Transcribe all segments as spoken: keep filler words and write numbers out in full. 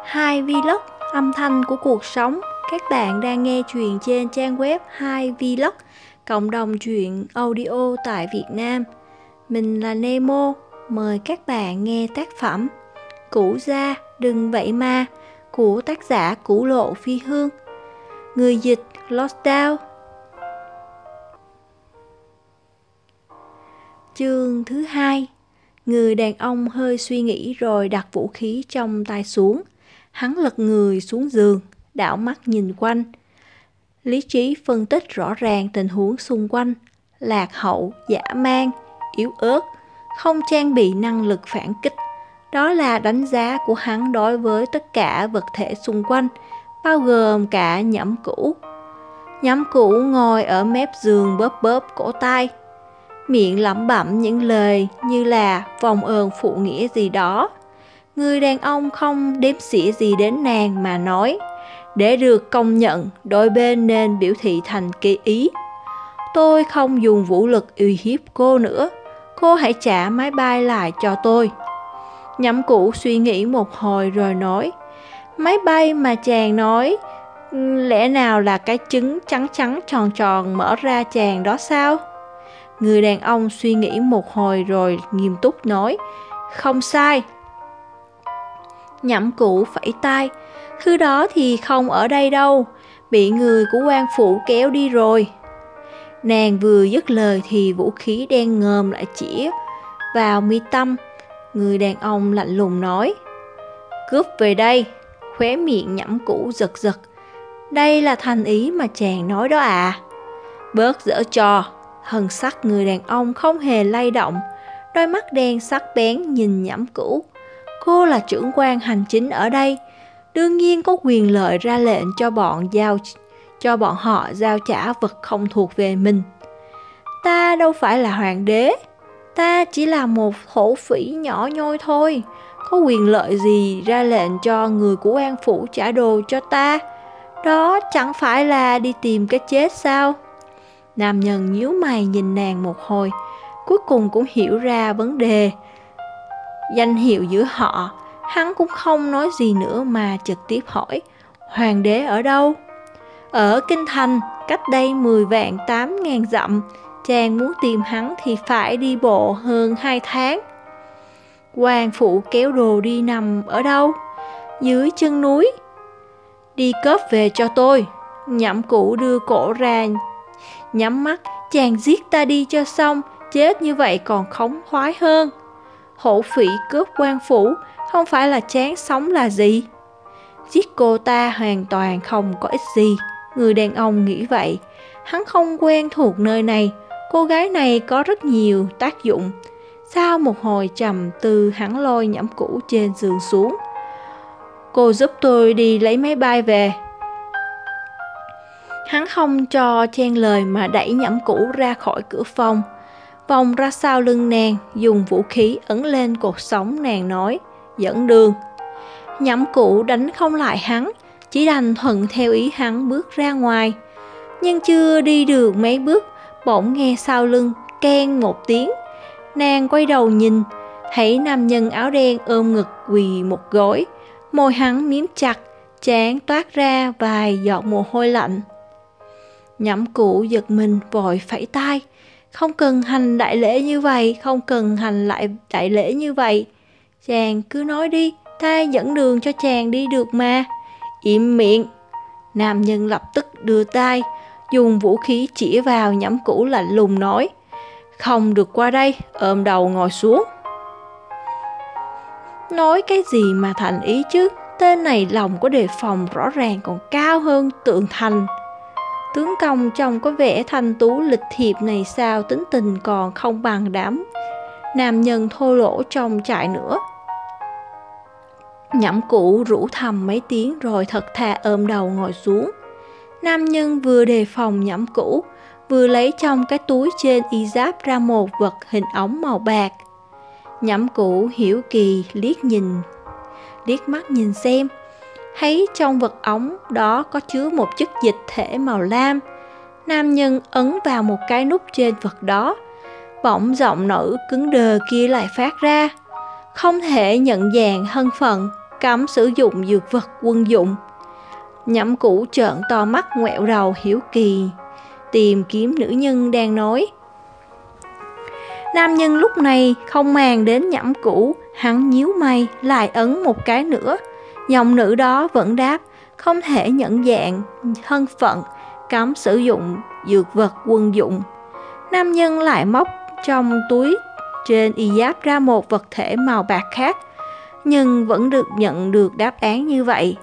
hai Vlog, âm thanh của cuộc sống. Các bạn đang nghe chuyện trên trang web hai Vlog, cộng đồng truyện audio tại Việt Nam. Mình là Nemo, mời các bạn nghe tác phẩm Cũ Gia Đừng Vậy Mà của tác giả Củ Lộ Phi Hương. Người dịch Lost Down. Chương thứ hai. Người đàn ông hơi suy nghĩ rồi đặt vũ khí trong tay xuống. Hắn lật người xuống giường, đảo mắt nhìn quanh. Lý trí phân tích rõ ràng tình huống xung quanh. Lạc hậu, dã man, yếu ớt, không trang bị năng lực phản kích. Đó là đánh giá của hắn đối với tất cả vật thể xung quanh, bao gồm cả Nhẫm Cũ. Nhẫm Cũ ngồi ở mép giường bóp bóp cổ tay, miệng lẩm bẩm những lời như là vòng ơn phụ nghĩa gì đó. Người đàn ông không đếm xỉa gì đến nàng mà nói, để được công nhận, đôi bên nên biểu thị thành kỳ ý. Tôi không dùng vũ lực uy hiếp cô nữa, cô hãy trả máy bay lại cho tôi. Nhẫm Cũ suy nghĩ một hồi rồi nói, máy bay mà chàng nói, lẽ nào là cái trứng trắng trắng tròn tròn mở ra chàng đó sao? Người đàn ông suy nghĩ một hồi rồi nghiêm túc nói, không sai. Nhẫm Cũ phẩy tay, thứ đó thì không ở đây đâu, bị người của quan phủ kéo đi rồi. Nàng vừa dứt lời thì vũ khí đen ngòm lại chĩa vào mi tâm. Người đàn ông lạnh lùng nói, cướp về đây. Khóe miệng Nhẫm Cũ giật giật, đây là thành ý mà chàng nói đó à? Bớt giở trò. Thần sắc người đàn ông không hề lay động, đôi mắt đen sắc bén nhìn Nhẫm Cũ. Cô là trưởng quan hành chính ở đây, đương nhiên có quyền lợi ra lệnh cho bọn giao cho bọn họ giao trả vật không thuộc về mình. Ta đâu phải là hoàng đế, ta chỉ là một thổ phỉ nhỏ nhoi thôi, có quyền lợi gì ra lệnh cho người của quan phủ trả đồ cho ta? Đó chẳng phải là đi tìm cái chết sao? Nam nhân nhíu mày nhìn nàng một hồi, cuối cùng cũng hiểu ra vấn đề danh hiệu giữa họ. Hắn cũng không nói gì nữa mà trực tiếp hỏi, hoàng đế ở đâu? Ở Kinh Thành, cách đây mười vạn tám ngàn dặm. Chàng muốn tìm hắn thì phải đi bộ hơn hai tháng. Quan phủ kéo đồ đi nằm ở đâu? Dưới chân núi. Đi cướp về cho tôi. Nhẫm Cũ đưa cổ ra, nhắm mắt, chàng giết ta đi cho xong, chết như vậy còn khống khoái hơn. Hổ phỉ cướp quan phủ, không phải là chán sống là gì? Giết cô ta hoàn toàn không có ích gì. Người đàn ông nghĩ vậy. Hắn không quen thuộc nơi này, cô gái này có rất nhiều tác dụng. Sau một hồi trầm tư, hắn lôi Nhẫm Cũ trên giường xuống. Cô giúp tôi đi lấy máy bay về. Hắn không cho chen lời mà đẩy Nhẫm Cũ ra khỏi cửa phòng, vòng ra sau lưng nàng, dùng vũ khí ấn lên cột sống nàng nói, dẫn đường. Nhẫm Cũ đánh không lại hắn, chỉ đành thuận theo ý hắn bước ra ngoài. Nhưng chưa đi được mấy bước, bỗng nghe sau lưng keng một tiếng. Nàng quay đầu nhìn, thấy nam nhân áo đen ôm ngực quỳ một gối, môi hắn miếm chặt, trán toát ra vài giọt mồ hôi lạnh. Nhẫm Cũ giật mình vội phẩy tay, không cần hành đại lễ như vậy, không cần hành lại đại lễ như vậy. Chàng cứ nói đi, ta dẫn đường cho chàng đi được mà. Im miệng. Nam nhân lập tức đưa tay, dùng vũ khí chỉ vào Nhẫm Cũ lạnh lùng nói, không được qua đây, ôm đầu ngồi xuống. Nói cái gì mà thành ý chứ, tên này lòng có đề phòng rõ ràng còn cao hơn tượng thành. Tướng công trông có vẻ thanh tú lịch thiệp này sao tính tình còn không bằng đám nam nhân thô lỗ trong trại nữa. Nhẫm Cũ rủ thầm mấy tiếng rồi thật thà ôm đầu ngồi xuống. Nam nhân vừa đề phòng Nhẫm Cũ, vừa lấy trong cái túi trên y giáp ra một vật hình ống màu bạc. Nhẫm Cũ hiểu kỳ liếc nhìn, liếc mắt nhìn xem, thấy trong vật ống đó có chứa một chất dịch thể màu lam. Nam nhân ấn vào một cái nút trên vật đó, bỗng giọng nữ cứng đờ kia lại phát ra, không thể nhận dạng thân phận. cấm sử dụng dược vật quân dụng. Nhậm Cũ trợn to mắt ngoẹo đầu hiếu kỳ, tìm kiếm nữ nhân đang nói. Nam nhân lúc này không màng đến Nhậm Cũ, hắn nhíu mày lại ấn một cái nữa. Giọng nữ đó vẫn đáp, không thể nhận dạng thân phận, cấm sử dụng dược vật quân dụng. Nam nhân lại móc trong túi trên y giáp ra một vật thể màu bạc khác, nhưng vẫn được nhận được đáp án như vậy.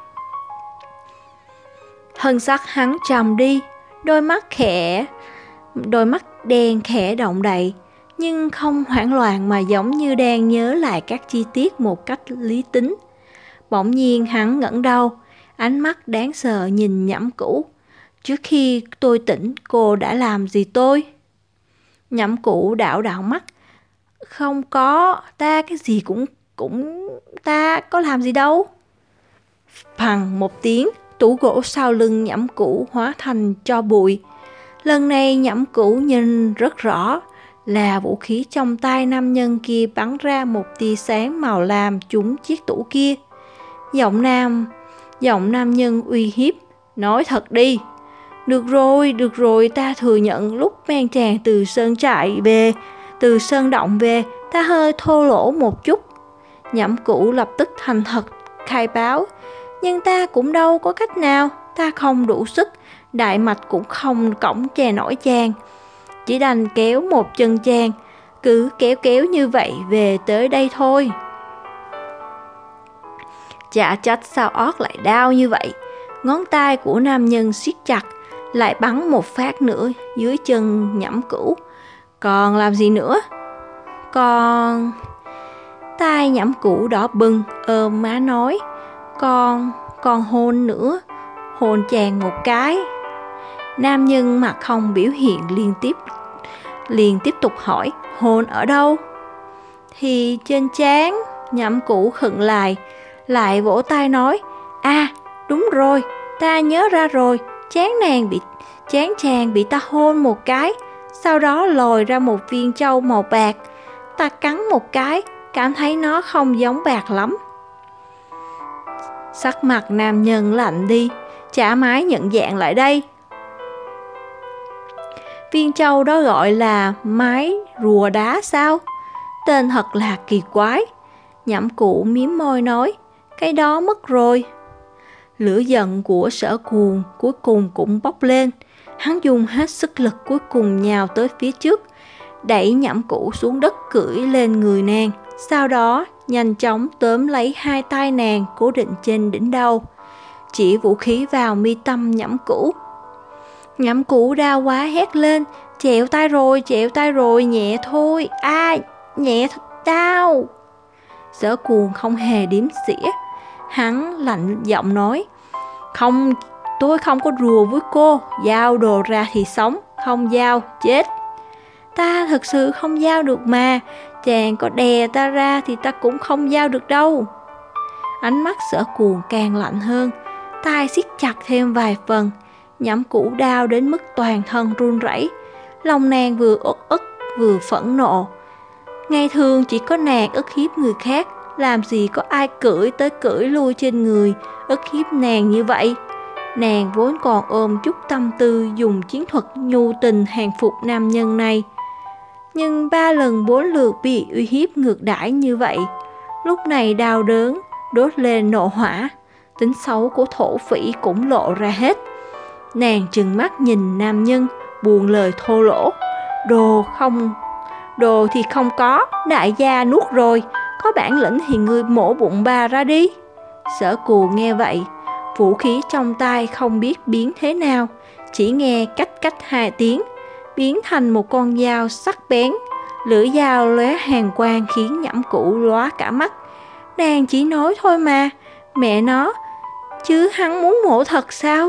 Thân sắc hắn trầm đi, đôi mắt khẽ, đôi mắt đen khẽ động đậy, nhưng không hoảng loạn mà giống như đang nhớ lại các chi tiết một cách lý tính. Bỗng nhiên hắn ngẩng đầu, ánh mắt đáng sợ nhìn Nhậm Cũ. Trước khi tôi tỉnh, cô đã làm gì tôi? Nhậm Cũ đảo đảo mắt. Không có, ta cái gì cũng, cũng, ta có làm gì đâu. Phằng một tiếng, tủ gỗ sau lưng Nhậm Cũ hóa thành tro bụi. Lần này Nhậm Cũ nhìn rất rõ, là vũ khí trong tay nam nhân kia bắn ra một tia sáng màu lam trúng chiếc tủ kia. Giọng nam, giọng nam nhân uy hiếp, nói thật đi. Được rồi, được rồi, ta thừa nhận lúc mang chàng từ sơn trại về, từ sơn động về, ta hơi thô lỗ một chút. Nhậm Cũ lập tức thành thật khai báo, nhưng ta cũng đâu có cách nào, ta không đủ sức, đại mạch cũng không cõng chè nổi chàng. Chỉ đành kéo một chân chàng, cứ kéo kéo như vậy về tới đây thôi. Chả trách sao ót lại đau như vậy. Ngón tay của nam nhân siết chặt, lại bắn một phát nữa dưới chân Nhậm Cũ. Còn làm gì nữa? Còn... Tai Nhậm Cũ đỏ bừng, ôm má nói. Còn... còn hôn nữa. Hôn chàng một cái. Nam nhân mặt không biểu hiện liên tiếp liền tiếp tục hỏi, hôn ở đâu? Thì trên trán. Nhậm Cũ khựng lại, lại vỗ tay nói, à đúng rồi, ta nhớ ra rồi, trán nàng bị trán chàng bị ta hôn một cái, sau đó lòi ra một viên châu màu bạc, ta cắn một cái, cảm thấy nó không giống bạc lắm. Sắc mặt nam nhân lạnh đi, chả mái nhận dạng lại đây. Viên châu đó gọi là mái rùa đá sao? Tên thật là kỳ quái. Nhậm Cũ mím môi nói, cái đó mất rồi. Lửa giận của Sở Cuồng cuối cùng cũng bốc lên. Hắn dùng hết sức lực cuối cùng nhào tới phía trước, đẩy Nhậm Cũ xuống đất cưỡi lên người nàng. Sau đó nhanh chóng tóm lấy hai tay nàng cố định trên đỉnh đầu, chỉ vũ khí vào mi tâm Nhậm Cũ. Nhậm Cũ đau quá hét lên, chẹo tay rồi, chẹo tay rồi, nhẹ thôi, a à, nhẹ thật đau. Sở Cuồng không hề điếm xỉa, hắn lạnh giọng nói, không, tôi không có đùa với cô, giao đồ ra thì sống, không giao, chết. Ta thực sự không giao được mà, chàng có đè ta ra thì ta cũng không giao được đâu. Ánh mắt Sở Cuồng càng lạnh hơn, tai siết chặt thêm vài phần. Nhậm Cũ đau đến mức toàn thân run rẩy, lòng nàng vừa uất ức vừa phẫn nộ. Ngày thường chỉ có nàng ức hiếp người khác, làm gì có ai cưỡi tới cưỡi lui trên người ức hiếp nàng như vậy. Nàng vốn còn ôm chút tâm tư dùng chiến thuật nhu tình hàng phục nam nhân này, nhưng ba lần bốn lượt bị uy hiếp ngược đãi như vậy, lúc này đau đớn đốt lên nộ hỏa, tính xấu của thổ phỉ cũng lộ ra hết. Nàng trừng mắt nhìn nam nhân, buồn lời thô lỗ, đồ không đồ thì không có, đại gia nuốt rồi, có bản lĩnh thì ngươi mổ bụng bà ra đi. Sở Cuồng nghe vậy, vũ khí trong tay không biết biến thế nào, chỉ nghe cách cách hai tiếng, biến thành một con dao sắc bén. Lưỡi dao lóe hàn quang khiến Nhậm Cũ lóa cả mắt. Nàng chỉ nói thôi mà, mẹ nó, chứ hắn muốn mổ thật sao?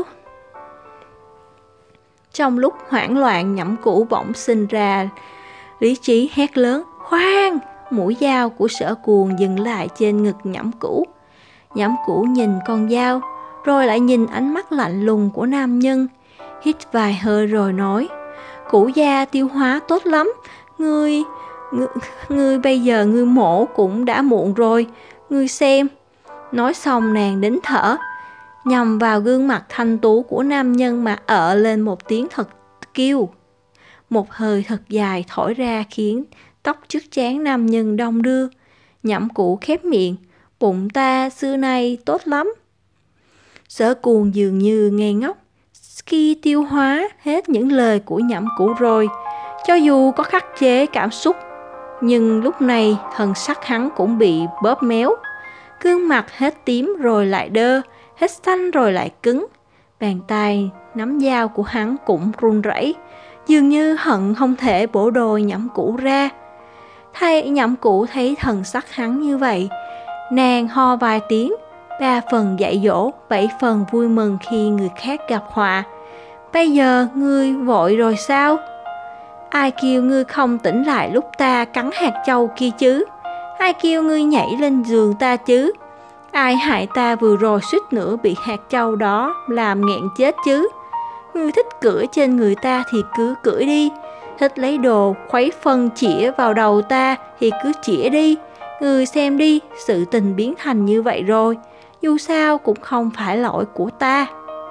Trong lúc hoảng loạn, Nhậm Cũ bỗng sinh ra lý trí hét lớn, khoan! Mũi dao của Sở Cuồng dừng lại trên ngực Nhậm Cũ. Nhậm Cũ nhìn con dao, rồi lại nhìn ánh mắt lạnh lùng của nam nhân, hít vài hơi rồi nói, Cũ gia tiêu hóa tốt lắm, ngươi, ngươi, ngươi bây giờ ngươi mổ cũng đã muộn rồi, ngươi xem, Nói xong nàng nín thở, nhằm vào gương mặt thanh tú của nam nhân mà ợ lên một tiếng thật kêu. Một hơi thật dài thổi ra khiến tóc trước trán nam nhân đong đưa. Nhậm Cụ khép miệng, bụng ta xưa nay tốt lắm. Sở Cuồng dường như ngây ngốc khi tiêu hóa hết những lời của Nhậm Cụ rồi. Cho dù có khắc chế cảm xúc, nhưng lúc này thần sắc hắn cũng bị bóp méo. Gương mặt hết tím rồi lại đơ, hết xanh rồi lại cứng. Bàn tay nắm dao của hắn cũng run rẩy, dường như hận không thể bổ đôi Nhậm Cụ ra. Thay Nhậm Cụ thấy thần sắc hắn như vậy, nàng ho vài tiếng, ba phần dạy dỗ, bảy phần vui mừng khi người khác gặp họa. Bây giờ ngươi vội rồi sao? Ai kêu ngươi không tỉnh lại lúc ta cắn hạt châu kia chứ? Ai kêu ngươi nhảy lên giường ta chứ? Ai hại ta vừa rồi suýt nữa bị hạt châu đó làm nghẹn chết chứ? Ngươi thích cưỡi trên người ta thì cứ cưỡi đi, thích lấy đồ khuấy phân chĩa vào đầu ta thì cứ chĩa đi. Ngươi xem đi, sự tình biến thành như vậy rồi, dù sao cũng không phải lỗi của ta.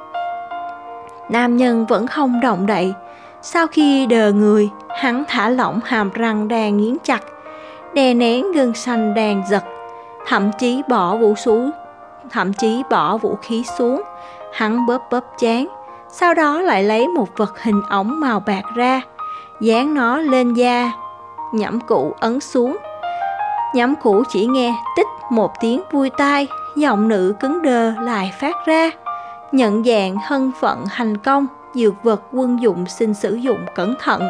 Nam nhân vẫn không động đậy. Sau khi đờ người, hắn thả lỏng hàm răng đang nghiến chặt, đè nén gân xanh đang giật, thậm chí bỏ vũ xuống, thậm chí bỏ vũ khí xuống. Hắn bóp bóp trán, sau đó lại lấy một vật hình ống màu bạc ra, dán nó lên da. Nhậm Cụ ấn xuống. Nhậm Cụ chỉ nghe tích một tiếng vui tai, giọng nữ cứng đờ lại phát ra. Nhận dạng thân phận hành công, dược vật quân dụng xin sử dụng cẩn thận.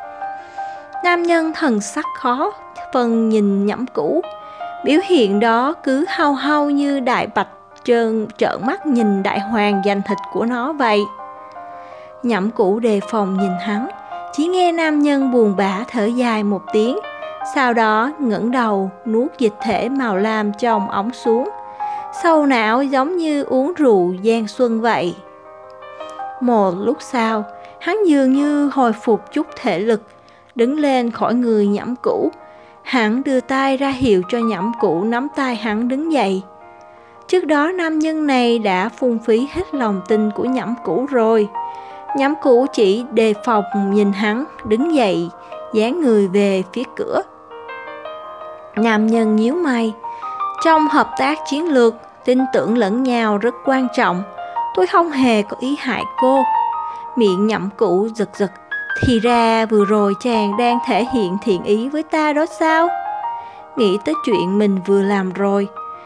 Nam nhân thần sắc khó phân nhìn Nhậm Cụ, biểu hiện đó cứ hau hau như đại bạch trơn trợn mắt nhìn đại hoàng giành thịt của nó vậy. Nhậm Cụ đề phòng nhìn hắn, chỉ nghe nam nhân buồn bã thở dài một tiếng, sau đó ngẩng đầu nuốt dịch thể màu lam trong ống xuống, sâu não giống như uống rượu gian xuân vậy. Một lúc sau, hắn dường như hồi phục chút thể lực, đứng lên khỏi người Nhậm Cụ. Hắn đưa tay ra hiệu cho Nhậm Cụ nắm tay hắn đứng dậy. Trước đó nam nhân này đã phung phí hết lòng tin của Nhậm Cụ rồi. Nhậm Cụ chỉ đề phòng nhìn hắn đứng dậy, dán người về phía cửa. Nam nhân nhíu mày. Trong hợp tác chiến lược, tin tưởng lẫn nhau rất quan trọng. Tôi không hề có ý hại cô. Miệng Nhậm Cụ giật giật. Thì ra vừa rồi chàng đang thể hiện thiện ý với ta đó sao? Nghĩ tới chuyện mình vừa làm rồi,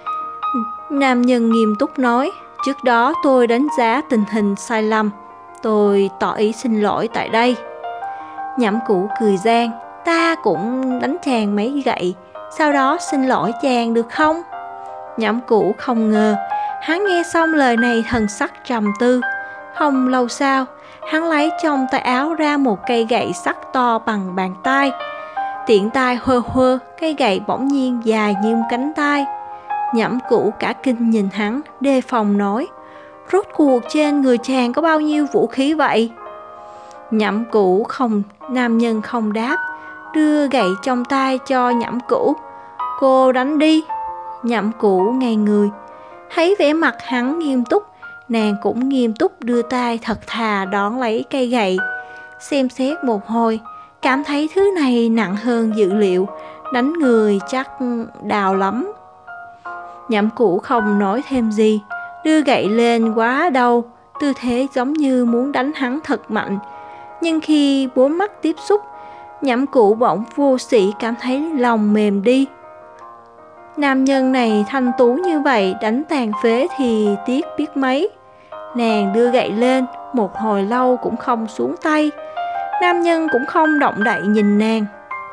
nam nhân nghiêm túc nói, trước đó tôi đánh giá tình hình sai lầm, tôi tỏ ý xin lỗi tại đây. Nhậm Cụ cười gian, ta cũng đánh chàng mấy gậy, sau đó xin lỗi chàng được không? Nhậm Cụ không ngờ, hắn nghe xong lời này thần sắc trầm tư. Không lâu sau, hắn lấy trong tay áo ra một cây gậy sắt to bằng bàn tay. Tiện tay hơ hơ, cây gậy bỗng nhiên dài như cánh tay. Nhậm Cụ cả kinh nhìn hắn, đề phòng nói, rốt cuộc trên người chàng có bao nhiêu vũ khí vậy? Nhậm Cụ không, nam nhân không đáp, đưa gậy trong tay cho Nhậm Cụ. Cô đánh đi. Nhậm Cụ ngây người, thấy vẻ mặt hắn nghiêm túc, nàng cũng nghiêm túc đưa tay thật thà đón lấy cây gậy. Xem xét một hồi, cảm thấy thứ này nặng hơn dự liệu, đánh người chắc đau lắm. Nhậm Cụ không nói thêm gì, đưa gậy lên quá đâu, tư thế giống như muốn đánh hắn thật mạnh. Nhưng khi bốn mắt tiếp xúc, Nhậm Cụ bỗng vô sĩ cảm thấy lòng mềm đi. Nam nhân này thanh tú như vậy, đánh tàn phế thì tiếc biết mấy. Nàng đưa gậy lên, một hồi lâu cũng không xuống tay. Nam nhân cũng không động đậy nhìn nàng.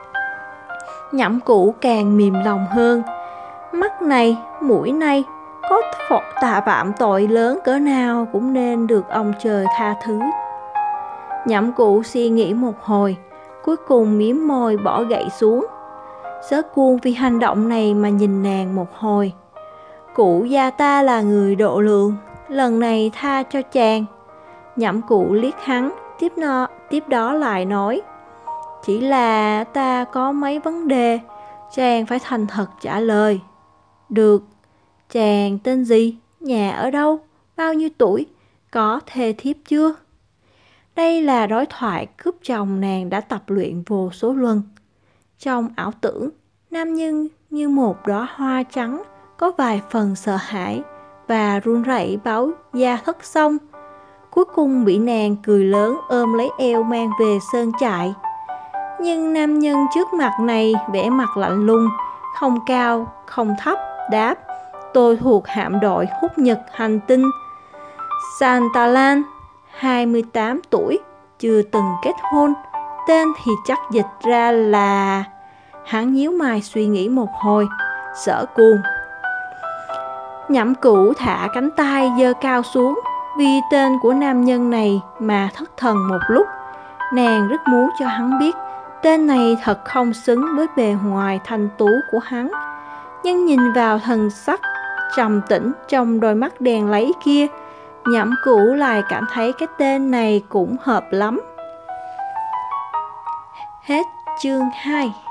Nhậm Cụ càng mềm lòng hơn. Mắt này, mũi này, có phật tạ phạm tội lớn cỡ nào cũng nên được ông trời tha thứ. Nhậm Cụ suy nghĩ một hồi, cuối cùng mím môi bỏ gậy xuống. Sở Cuồng vì hành động này mà nhìn nàng một hồi. Cụ gia ta là người độ lượng, lần này tha cho chàng. Nhậm Cụ liếc hắn, tiếp, nó, tiếp đó lại nói, chỉ là ta có mấy vấn đề, chàng phải thành thật trả lời. Được, Chàng tên gì? Nhà ở đâu? Bao nhiêu tuổi? Có thê thiếp chưa? Đây là đối thoại cướp chồng nàng đã tập luyện vô số lần. Trong ảo tưởng, nam nhân như một đóa hoa trắng, có vài phần sợ hãi và run rẩy báo da thất xong. Cuối cùng bị nàng cười lớn ôm lấy eo mang về sơn trại. Nhưng nam nhân trước mặt này vẻ mặt lạnh lùng, không cao, không thấp, đáp: tôi thuộc hạm đội hút nhật hành tinh Santalan, hai mươi tám tuổi, chưa từng kết hôn. Tên thì chắc dịch ra là... Hắn nhíu mày suy nghĩ một hồi, Sở Cuồng. Nhậm Cửu thả cánh tay giơ cao xuống, vì tên của nam nhân này mà thất thần một lúc. Nàng rất muốn cho hắn biết tên này thật không xứng với bề ngoài thanh tú của hắn. Nhưng nhìn vào thần sắc trầm tĩnh trong đôi mắt đèn lấy kia, Nhậm Cửu lại cảm thấy cái tên này cũng hợp lắm. Hết chương hai.